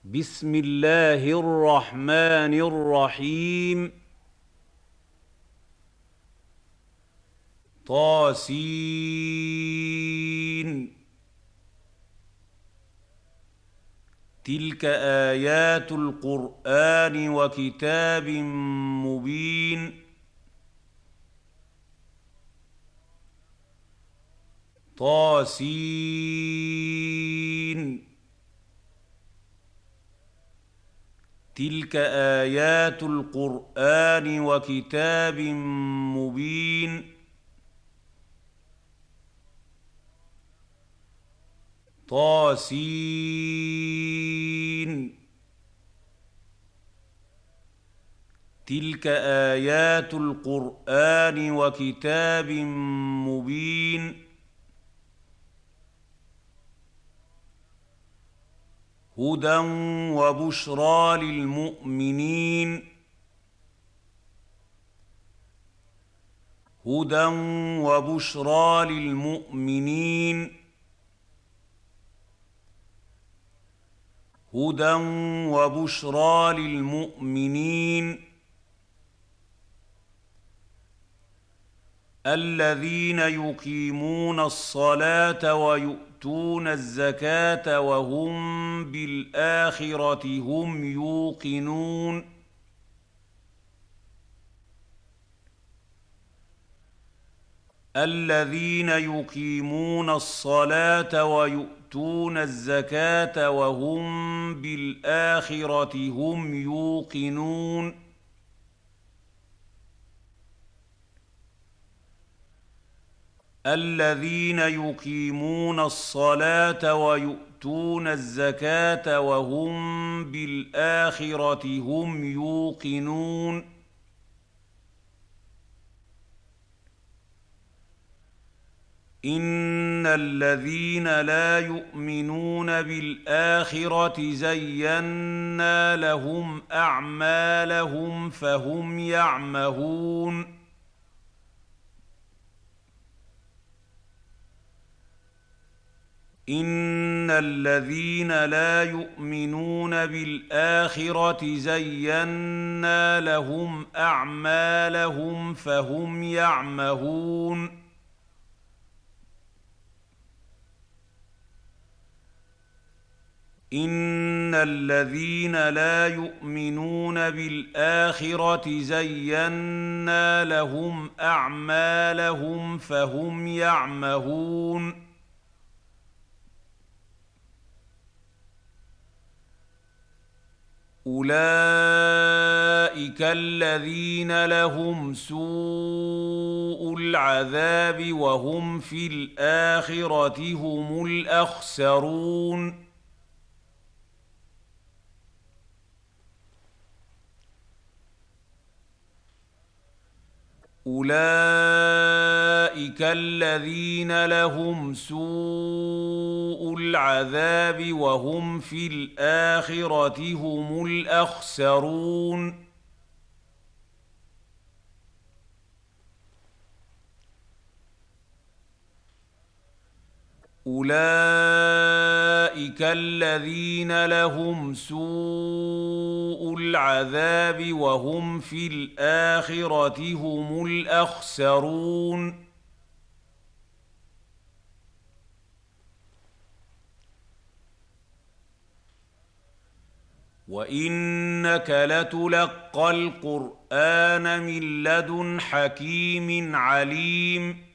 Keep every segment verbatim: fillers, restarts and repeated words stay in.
بسم الله الرحمن الرحيم. طاسين. تلك آيات القرآن وكتاب مبين. طاسين. تلك آيات القرآن وكتاب مبين. طاسين. تلك آيات القرآن وكتاب مبين. هدى وبشرى للمؤمنين. هدى وبشرى للمؤمنين. هدى وبشرى للمؤمنين الذين يقيمون الصلاة ويؤتون الزكاة وهم بالآخرة هم يوقنون. الذين يقيمون الصلاة ويؤتون الزكاة وهم بالآخرة هم يوقنون. الذين يقيمون الصلاة ويؤتون الزكاة وهم بالآخرة هم يوقنون. إن الذين لا يؤمنون بالآخرة زينا لهم أعمالهم فهم يعمهون. إن الذين لا يؤمنون بالآخرة زينا لهم أعمالهم فهم يعمهون. إن الذين لا يؤمنون بالآخرة زينا لهم أعمالهم فهم يعمهون. أولئك الذين لهم سوء العذاب وهم في الآخرة هم الأخسرون. أولئك الذين لهم سوء العذاب وهم في الآخرة هم الأخسرون. أولئك الذين لهم سوء العذاب وهم في الآخرة هم الأخسرون. وإنك لتلقى القرآن من لدن حكيم عليم.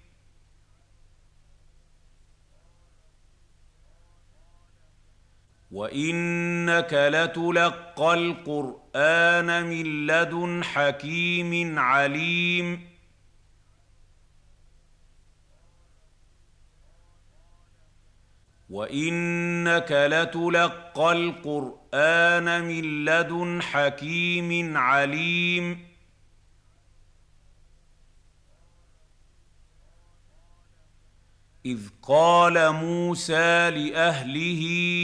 وإنك لتلقى القرآن من لدن حكيم عليم. وإنك لتلقى القرآن من لدن حكيم عليم. إذ قال موسى لأهله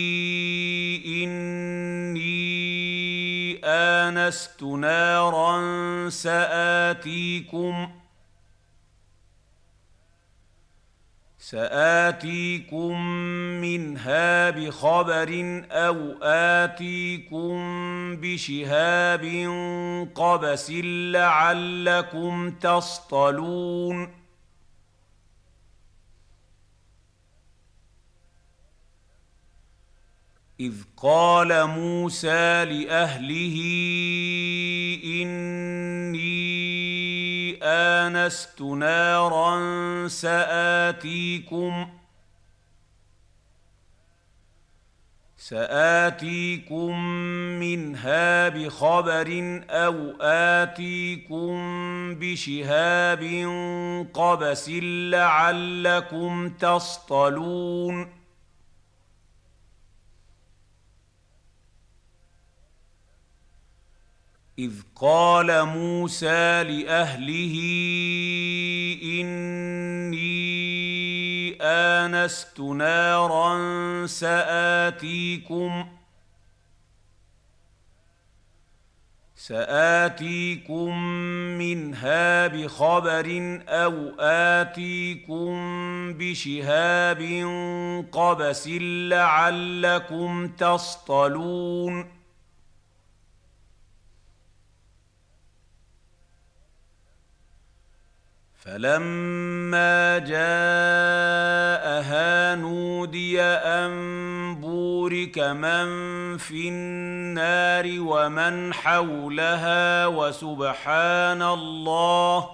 إني آنست نارا سآتيكم سآتيكم منها بخبر أو آتيكم بشهاب قبس لعلكم تصطلون إذ قال موسى لأهله إني آنست نارا سآتيكم سآتيكم منها بخبر أو آتيكم بشهاب قبس لعلكم تصطلون إذ قال موسى لأهله إني آنست نارا سآتيكم سآتيكم منها بخبر أو آتيكم بشهاب قبس لعلكم تصطلون فلما جاءها نودي أن بورك من في النار ومن حولها وسبحان الله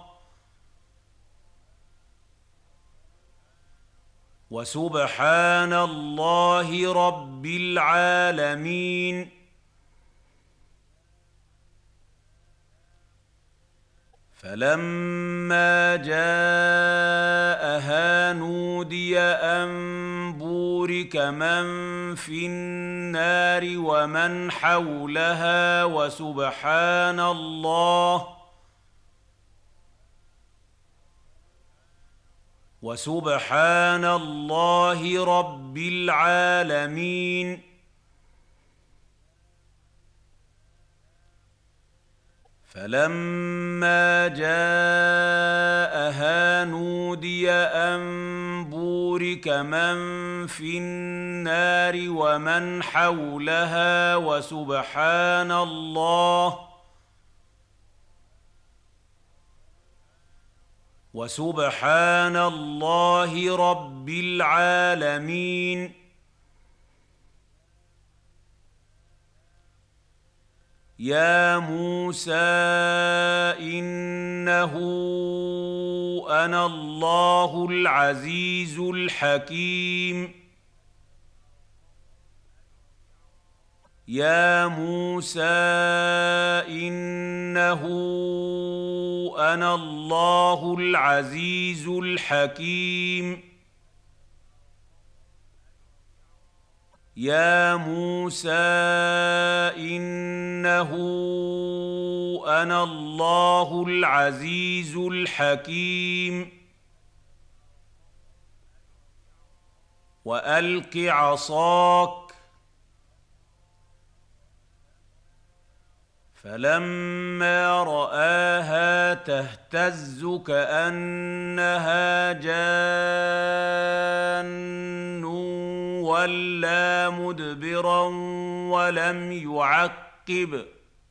وسبحان الله رب العالمين فلما جاءها نودي أن بورك من في النار ومن حولها وسبحان الله وسبحان الله رب العالمين فلما جاءها نودي أن بورك من في النار ومن حولها وسبحان الله وسبحان الله رب العالمين يا موسى إنه أنا الله العزيز الحكيم يا موسى إنه أنا الله العزيز الحكيم يا موسى إنه أنا الله العزيز الحكيم وألق عصاك فلما رآها تهتز كأنها جان وَلَّى مُدْبِرًا وَلَمْ يُعَقِّبْ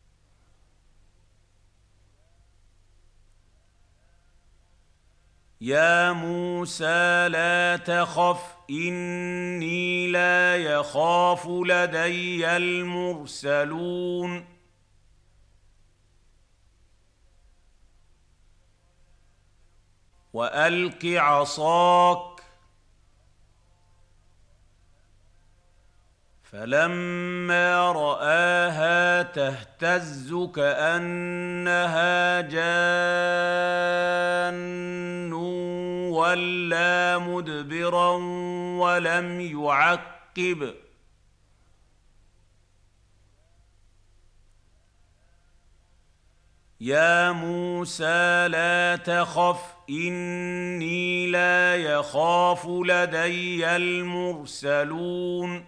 يا موسى لا تخف إني لا يخاف لدي المرسلون وألق عصاك فلما رآها تهتز كأنها جان وَلَّى مُدْبِرًا وَلَمْ يُعَقِّبْ يا موسى لا تخف إني لا يخاف لدي المرسلون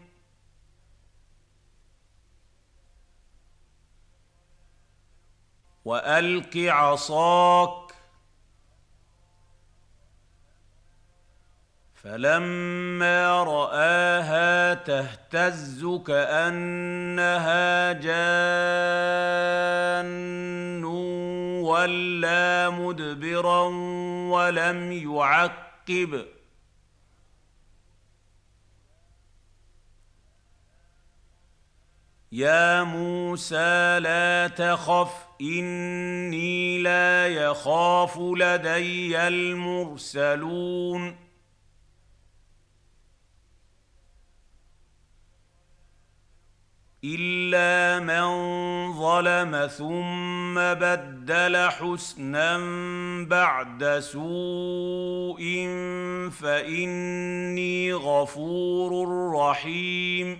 وألق عصاك فلما رآها تهتز كأنها جان ولا مدبرا ولم يعقب يا موسى لا تخف إني لا يخاف لدي المرسلون إلا من ظلم ثم بدل حسنا بعد سوء فإني غفور رحيم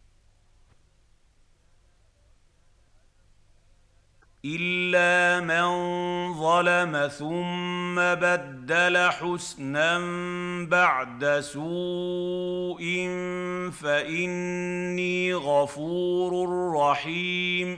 إلا من ظلم ثم بدل حسنا بعد سوء فإني غفور رحيم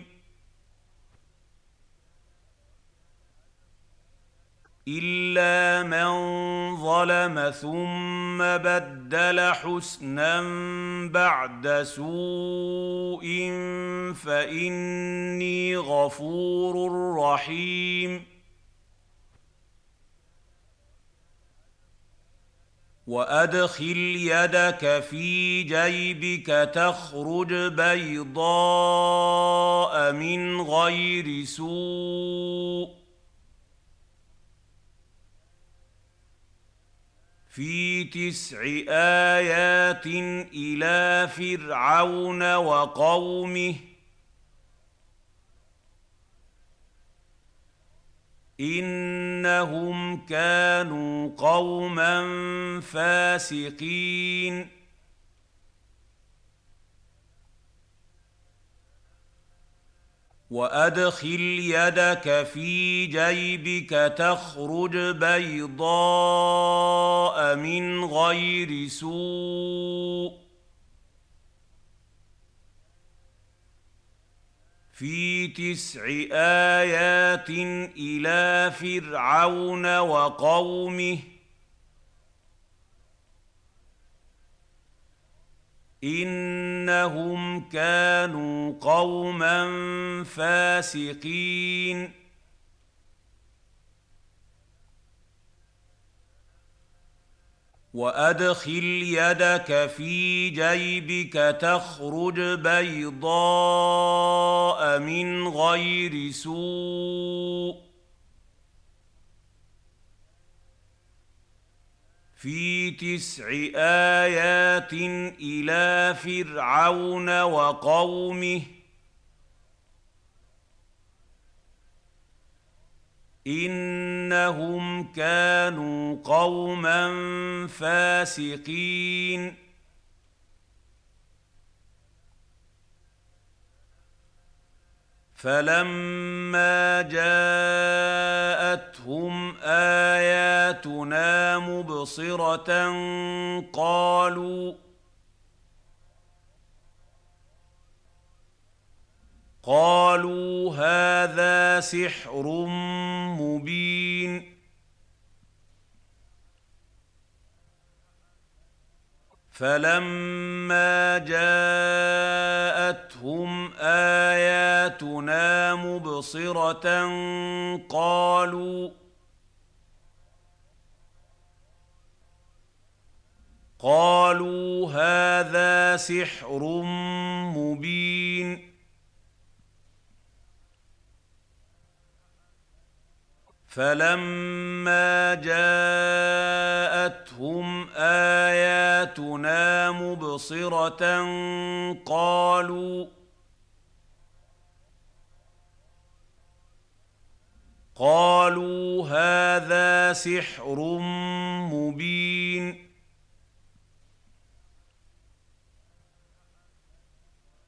إلا من ظلم ثم بدل حسنا بعد سوء فإني غفور رحيم وأدخل يدك في جيبك تخرج بيضاء من غير سوء في تسع آيات إلى فرعون وقومه إنهم كانوا قوما فاسقين وأدخل يدك في جيبك تخرج بيضاء من غير سوء في تسع آيات إلى فرعون وقومه إنهم كانوا قوما فاسقين وأدخل يدك في جيبك تخرج بيضاء من غير سوء في تسع آيات إلى فرعون وقومه إنهم كانوا قوما فاسقين فلما جاءتهم آياتنا مبصرة قالوا قالوا هذا سحر مبين فلما جاءتهم آياتنا مبصرة قالوا قالوا هذا سحر مبين فلما جاءتهم آياتنا مبصرة قالوا قالوا هذا سحر مبين